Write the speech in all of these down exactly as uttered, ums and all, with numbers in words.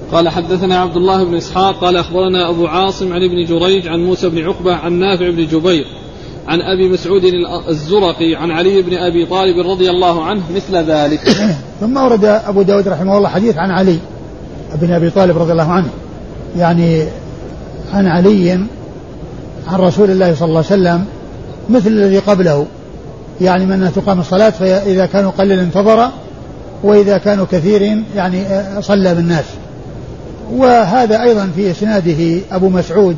قال حدثنا عبد الله بن إسحاق قال أخبرنا أبو عاصم عن ابن جريج عن موسى بن عقبة عن نافع بن جبير عن أبي مسعود الزرقي عن علي بن أبي طالب رضي الله عنه مثل ذلك. ثم ورد أبو داود رحمه الله حديث عن علي بن أبي طالب رضي الله عنه، يعني عن علي عن رسول الله صلى الله عليه وسلم مثل الذي قبله، يعني من أن تقام الصلاة فإذا كانوا قليل انتظر وإذا كانوا كثير يعني صلى بالناس. وهذا أيضا في إسناده أبو مسعود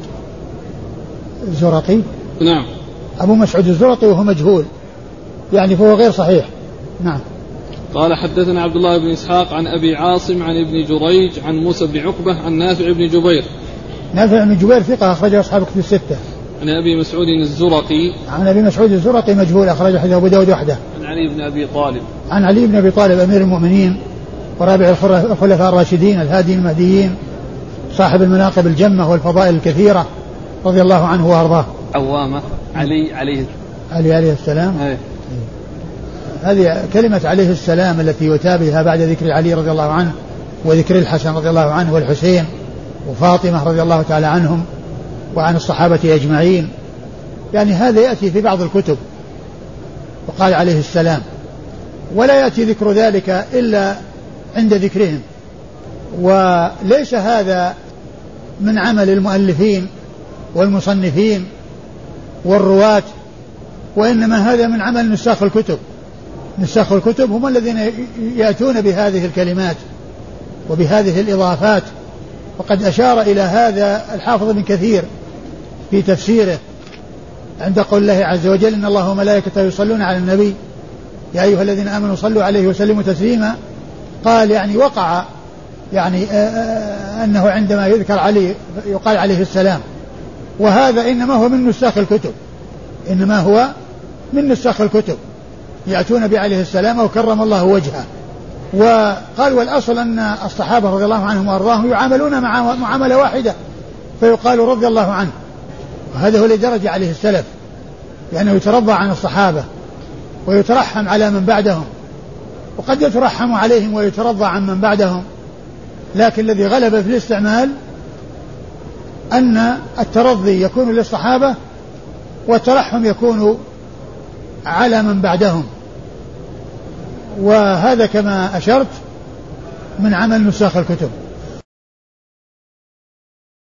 الزرقي. نعم. أبو مسعود الزرقي وهو مجهول، يعني فهو غير صحيح. نعم. قال حدثنا عبد الله بن إسحاق عن أبي عاصم عن ابن جريج عن موسى بن عقبة عن نافع بن جبير. نافع بن جبير ثقة أخرجه أصحاب كتب الستة. عن أبي مسعود الزرقي. عن أبي مسعود الزرقي مجهول أخرجه حديث أبو داود وحده. عن علي بن أبي طالب. عن علي بن أبي طالب أمير المؤمنين ورابع الخلفاء الراشدين الهادي المهديين صاحب المناقب الجمة والفضائل الكثيرة رضي الله عنه وأرضاه. عوامة علي عليه علي عليه السلام. هي. هذه كلمة عليه السلام التي يتابعها بعد ذكر علي رضي الله عنه وذكر الحسن رضي الله عنه والحسين وفاطمة رضي الله تعالى عنهم وعن الصحابة أجمعين، يعني هذا يأتي في بعض الكتب وقال عليه السلام، ولا يأتي ذكر ذلك إلا عند ذكرهم. وليس هذا من عمل المؤلفين والمصنفين والرواة، وإنما هذا من عمل نساخ الكتب. نساخ الكتب هم الذين يأتون بهذه الكلمات وبهذه الإضافات. وقد أشار إلى هذا الحافظ بن كثير في تفسيره عند قول الله عز وجل إن الله وملائكته يصلون على النبي يا أيها الذين آمنوا صلوا عليه وسلموا تسليما. قال يعني وقع يعني أنه عندما يذكر علي يقال عليه السلام، وهذا إنما هو من نساخ الكتب، إنما هو من نساخ الكتب يأتون بعليه السلام وكرم الله وجهه. وقال والأصل أن الصحابة رضي الله عنهم وأرضاهم يعاملون مع معاملة واحدة فيقال رضي الله عنه، وهذا هو لدرجة عليه السلف، لأنه يترضى عن الصحابة ويترحم على من بعدهم، وقد يترحم عليهم ويترضى عن من بعدهم، لكن الذي غلب في الاستعمال أن الترضي يكون للصحابة والترحم يكون على من بعدهم. وهذا كما أشرت من عمل نساخ الكتب.